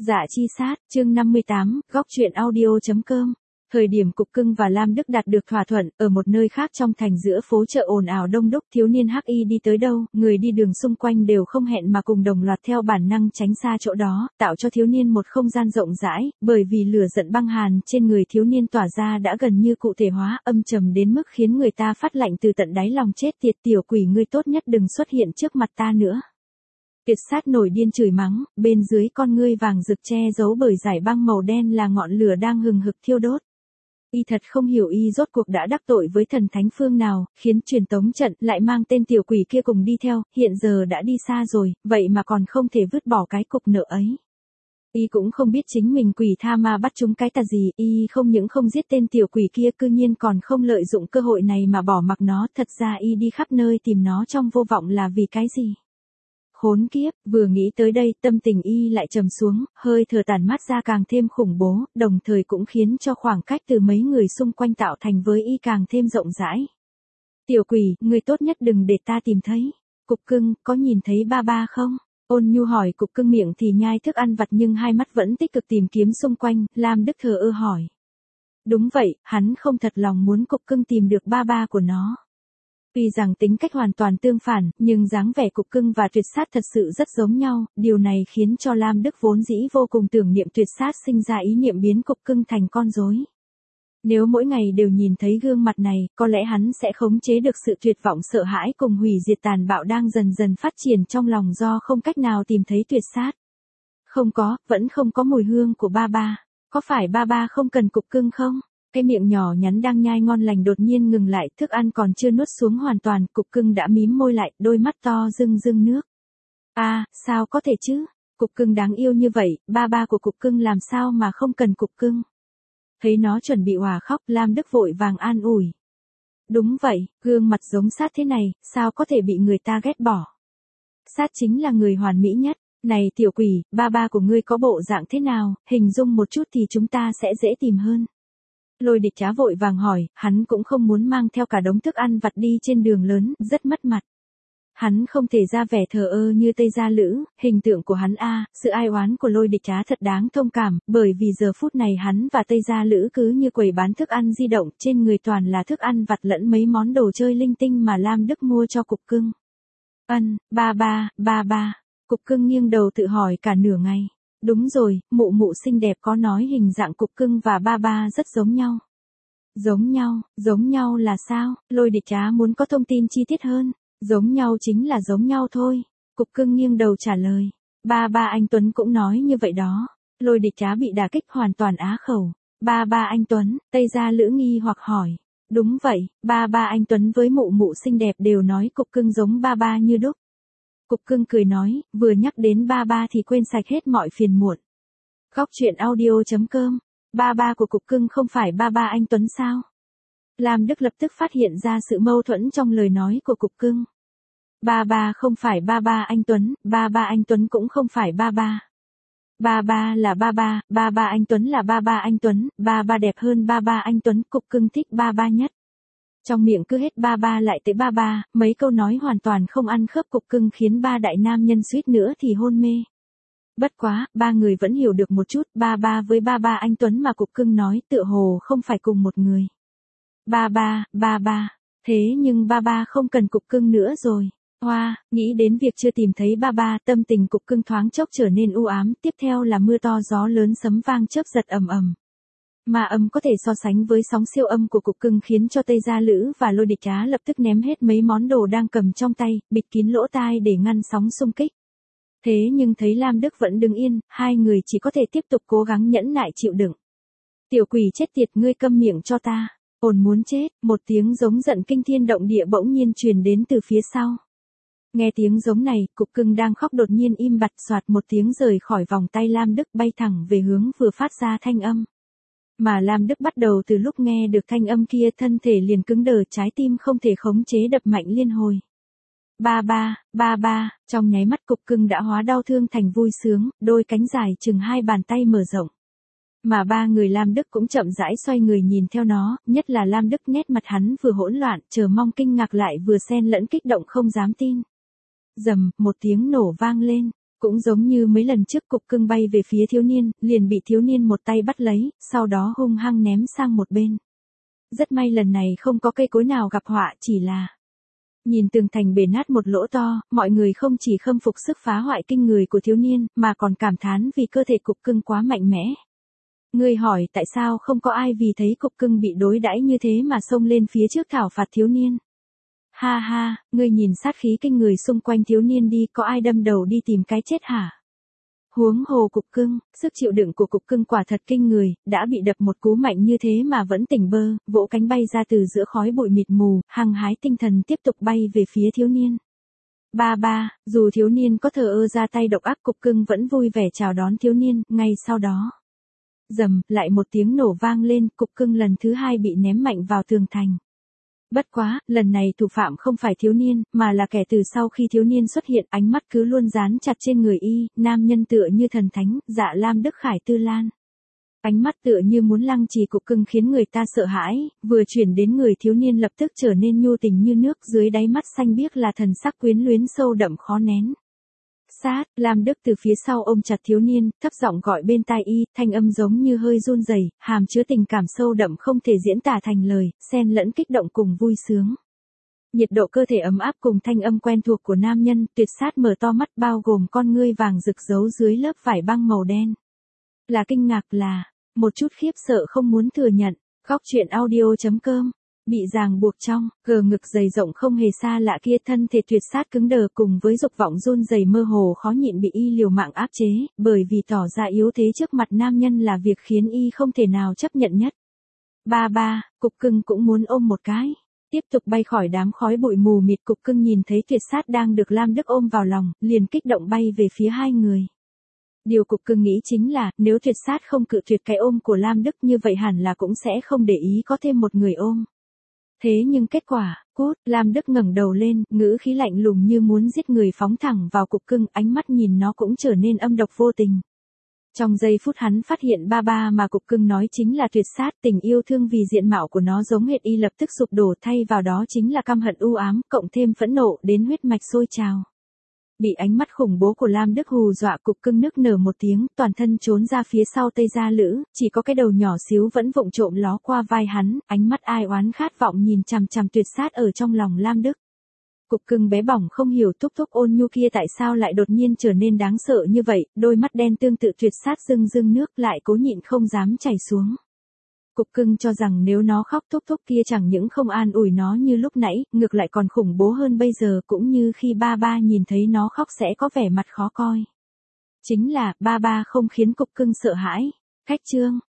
Dạ chi sát, chương 58, góc truyện audio.com. Thời điểm Cục Cưng và Lam Đức đạt được thỏa thuận, ở một nơi khác trong thành giữa phố chợ ồn ào đông đúc, thiếu niên hắc y đi tới đâu, người đi đường xung quanh đều không hẹn mà cùng đồng loạt theo bản năng tránh xa chỗ đó, tạo cho thiếu niên một không gian rộng rãi, bởi vì lửa giận băng hàn trên người thiếu niên tỏa ra đã gần như cụ thể hóa, âm trầm đến mức khiến người ta phát lạnh từ tận đáy lòng. Chết tiệt tiểu quỷ, ngươi tốt nhất đừng xuất hiện trước mặt ta nữa. Tuyệt sát nổi điên chửi mắng, bên dưới con ngươi vàng rực che giấu bởi dải băng màu đen là ngọn lửa đang hừng hực thiêu đốt. Y thật không hiểu y rốt cuộc đã đắc tội với thần thánh phương nào, khiến truyền tống trận lại mang tên tiểu quỷ kia cùng đi theo, hiện giờ đã đi xa rồi, vậy mà còn không thể vứt bỏ cái cục nợ ấy. Y cũng không biết chính mình quỷ tha ma bắt chúng cái tà gì, y không những không giết tên tiểu quỷ kia, cư nhiên còn không lợi dụng cơ hội này mà bỏ mặc nó, thật ra y đi khắp nơi tìm nó trong vô vọng là vì cái gì? Khốn kiếp, vừa nghĩ tới đây, tâm tình y lại trầm xuống, hơi thở tản mát ra càng thêm khủng bố, đồng thời cũng khiến cho khoảng cách từ mấy người xung quanh tạo thành với y càng thêm rộng rãi. Tiểu quỷ, người tốt nhất đừng để ta tìm thấy. Cục Cưng, có nhìn thấy ba ba không? Ôn nhu hỏi. Cục Cưng miệng thì nhai thức ăn vặt nhưng hai mắt vẫn tích cực tìm kiếm xung quanh. Lam Đức thờ ơ hỏi. Đúng vậy, hắn không thật lòng muốn Cục Cưng tìm được ba ba của nó. Tuy rằng tính cách hoàn toàn tương phản, nhưng dáng vẻ Cục Cưng và Tuyệt Sát thật sự rất giống nhau, điều này khiến cho Lam Đức vốn dĩ vô cùng tưởng niệm Tuyệt Sát sinh ra ý niệm biến Cục Cưng thành con rối. Nếu mỗi ngày đều nhìn thấy gương mặt này, có lẽ hắn sẽ khống chế được sự tuyệt vọng sợ hãi cùng hủy diệt tàn bạo đang dần dần phát triển trong lòng do không cách nào tìm thấy Tuyệt Sát. Không có, vẫn không có mùi hương của ba ba. Có phải ba ba không cần Cục Cưng không? Cái miệng nhỏ nhắn đang nhai ngon lành đột nhiên ngừng lại, thức ăn còn chưa nuốt xuống hoàn toàn, Cục Cưng đã mím môi lại, đôi mắt to rưng rưng nước. Sao có thể chứ? Cục Cưng đáng yêu như vậy, ba ba của Cục Cưng làm sao mà không cần Cục Cưng? Thấy nó chuẩn bị òa khóc, Lam Đức vội vàng an ủi. Đúng vậy, gương mặt giống Sát thế này, sao có thể bị người ta ghét bỏ? Sát chính là người hoàn mỹ nhất. Này tiểu quỷ, ba ba của ngươi có bộ dạng thế nào, hình dung một chút thì chúng ta sẽ dễ tìm hơn. Lôi Địch Trá vội vàng hỏi, hắn cũng không muốn mang theo cả đống thức ăn vặt đi trên đường lớn, rất mất mặt. Hắn không thể ra vẻ thờ ơ như Tây Gia Lữ, hình tượng của hắn sự ai oán của Lôi Địch Trá thật đáng thông cảm, bởi vì giờ phút này hắn và Tây Gia Lữ cứ như quầy bán thức ăn di động, trên người toàn là thức ăn vặt lẫn mấy món đồ chơi linh tinh mà Lam Đức mua cho Cục Cưng. Ba ba. Cục Cưng nghiêng đầu tự hỏi cả nửa ngày. Đúng rồi, mụ mụ xinh đẹp có nói hình dạng Cục Cưng và ba ba rất giống nhau. Giống nhau là sao? Lôi Địch Trá muốn có thông tin chi tiết hơn. Giống nhau chính là giống nhau thôi. Cục Cưng nghiêng đầu trả lời. Ba ba anh Tuấn cũng nói như vậy đó. Lôi Địch Trá bị đả kích hoàn toàn á khẩu. Ba ba anh Tuấn, Tây Gia Lữ nghi hoặc hỏi. Đúng vậy, ba ba anh Tuấn với mụ mụ xinh đẹp đều nói Cục Cưng giống ba ba như đúc. Cục Cưng cười nói, vừa nhắc đến ba ba thì quên sạch hết mọi phiền muộn. Góc truyện audio.com. Ba ba của Cục Cưng không phải ba ba anh Tuấn sao? Lam Đức lập tức phát hiện ra sự mâu thuẫn trong lời nói của Cục Cưng. Ba ba không phải ba ba anh Tuấn, ba ba anh Tuấn cũng không phải ba ba. Ba ba là ba ba anh Tuấn là ba ba anh Tuấn, ba ba đẹp hơn ba ba anh Tuấn, Cục Cưng thích ba ba nhất. Trong miệng cứ hết ba ba lại tới ba ba, mấy câu nói hoàn toàn không ăn khớp. Cục Cưng khiến ba đại nam nhân suýt nữa thì hôn mê. Bất quá, ba người vẫn hiểu được một chút, ba ba với ba ba anh Tuấn mà Cục Cưng nói tựa hồ không phải cùng một người. Ba ba, thế nhưng ba ba không cần Cục Cưng nữa rồi. Nghĩ đến việc chưa tìm thấy ba ba, tâm tình Cục Cưng thoáng chốc trở nên u ám, tiếp theo là mưa to gió lớn sấm vang chớp giật ầm ầm. Mà âm có thể so sánh với sóng siêu âm của Cục Cưng khiến cho Tây Gia Lữ và Lôi Địch Trá lập tức ném hết mấy món đồ đang cầm trong tay, bịt kín lỗ tai để ngăn sóng xung kích. Thế nhưng thấy Lam Đức vẫn đứng yên, hai người chỉ có thể tiếp tục cố gắng nhẫn nại chịu đựng. Tiểu quỷ chết tiệt, ngươi câm miệng cho ta. Ồn muốn chết, một tiếng giống giận kinh thiên động địa bỗng nhiên truyền đến từ phía sau. Nghe tiếng giống này, Cục Cưng đang khóc đột nhiên im bặt, soạt một tiếng rời khỏi vòng tay Lam Đức bay thẳng về hướng vừa phát ra thanh âm. Mà Lam Đức bắt đầu từ lúc nghe được thanh âm kia thân thể liền cứng đờ, trái tim không thể khống chế đập mạnh liên hồi. Ba ba, trong nháy mắt Cục Cưng đã hóa đau thương thành vui sướng, đôi cánh dài chừng hai bàn tay mở rộng. Mà ba người Lam Đức cũng chậm rãi xoay người nhìn theo nó, nhất là Lam Đức nét mặt hắn vừa hỗn loạn, chờ mong kinh ngạc lại vừa xen lẫn kích động không dám tin. Rầm, một tiếng nổ vang lên. Cũng giống như mấy lần trước cục cưng bay về phía thiếu niên, liền bị thiếu niên một tay bắt lấy, sau đó hung hăng ném sang một bên. Rất may lần này không có cây cối nào gặp họa, chỉ là nhìn tường thành bể nát một lỗ to, mọi người không chỉ khâm phục sức phá hoại kinh người của thiếu niên, mà còn cảm thán vì cơ thể cục cưng quá mạnh mẽ. Người hỏi tại sao không có ai vì thấy cục cưng bị đối đãi như thế mà xông lên phía trước thảo phạt thiếu niên. Ha ha, ngươi nhìn sát khí kinh người xung quanh thiếu niên đi, có ai đâm đầu đi tìm cái chết hả? Huống hồ cục cưng, sức chịu đựng của cục cưng quả thật kinh người, đã bị đập một cú mạnh như thế mà vẫn tỉnh bơ, vỗ cánh bay ra từ giữa khói bụi mịt mù, hăng hái tinh thần tiếp tục bay về phía thiếu niên. Ba ba, dù thiếu niên có thờ ơ ra tay độc ác, cục cưng vẫn vui vẻ chào đón thiếu niên, ngay sau đó. Rầm, lại một tiếng nổ vang lên, cục cưng lần thứ hai bị ném mạnh vào tường thành. Bất quá, lần này thủ phạm không phải thiếu niên, mà là kẻ từ sau khi thiếu niên xuất hiện, ánh mắt cứ luôn dán chặt trên người y, nam nhân tựa như thần thánh, Dạ Lam Đức Khải Tư Lan. Ánh mắt tựa như muốn lăng trì cục cưng khiến người ta sợ hãi, vừa chuyển đến người thiếu niên lập tức trở nên nhu tình như nước, dưới đáy mắt xanh biếc là thần sắc quyến luyến sâu đậm khó nén. Sát, Lam Đức từ phía sau ôm chặt thiếu niên, thấp giọng gọi bên tai y, thanh âm giống như hơi run rẩy, hàm chứa tình cảm sâu đậm không thể diễn tả thành lời, xen lẫn kích động cùng vui sướng. Nhiệt độ cơ thể ấm áp cùng thanh âm quen thuộc của nam nhân, Tuyệt Sát mở to mắt bao gồm con ngươi vàng rực giấu dưới lớp vải băng màu đen. Là kinh ngạc, là một chút khiếp sợ không muốn thừa nhận. Góc truyện audio.com bị ràng buộc trong, gờ ngực dày rộng không hề xa lạ kia, thân thể Tuyệt Sát cứng đờ cùng với dục vọng run rẩy mơ hồ khó nhịn bị y liều mạng áp chế, bởi vì tỏ ra yếu thế trước mặt nam nhân là việc khiến y không thể nào chấp nhận nhất. Ba ba, cục cưng cũng muốn ôm một cái. Tiếp tục bay khỏi đám khói bụi mù mịt, cục cưng nhìn thấy Tuyệt Sát đang được Lam Đức ôm vào lòng, liền kích động bay về phía hai người. Điều cục cưng nghĩ chính là, nếu Tuyệt Sát không cự tuyệt cái ôm của Lam Đức như vậy hẳn là cũng sẽ không để ý có thêm một người ôm. Thế nhưng kết quả, cút, Lam Đức ngẩng đầu lên, ngữ khí lạnh lùng như muốn giết người phóng thẳng vào cục cưng, ánh mắt nhìn nó cũng trở nên âm độc vô tình. Trong giây phút hắn phát hiện ba ba mà cục cưng nói chính là Tuyệt Sát, tình yêu thương vì diện mạo của nó giống hệt y lập tức sụp đổ, thay vào đó chính là căm hận u ám, cộng thêm phẫn nộ đến huyết mạch sôi trào. Bị ánh mắt khủng bố của Lam Đức hù dọa, cục cưng nức nở một tiếng, toàn thân trốn ra phía sau Tây Gia Lữ, chỉ có cái đầu nhỏ xíu vẫn vụng trộm ló qua vai hắn, ánh mắt ai oán khát vọng nhìn chằm chằm Tuyệt Sát ở trong lòng Lam Đức. Cục cưng bé bỏng không hiểu thúc thúc ôn nhu kia tại sao lại đột nhiên trở nên đáng sợ như vậy, đôi mắt đen tương tự Tuyệt Sát rưng rưng nước, lại cố nhịn không dám chảy xuống. Cục cưng cho rằng nếu nó khóc thúc thúc kia chẳng những không an ủi nó như lúc nãy, ngược lại còn khủng bố hơn bây giờ, cũng như khi ba ba nhìn thấy nó khóc sẽ có vẻ mặt khó coi. Chính là, ba ba không khiến cục cưng sợ hãi. Khách chương.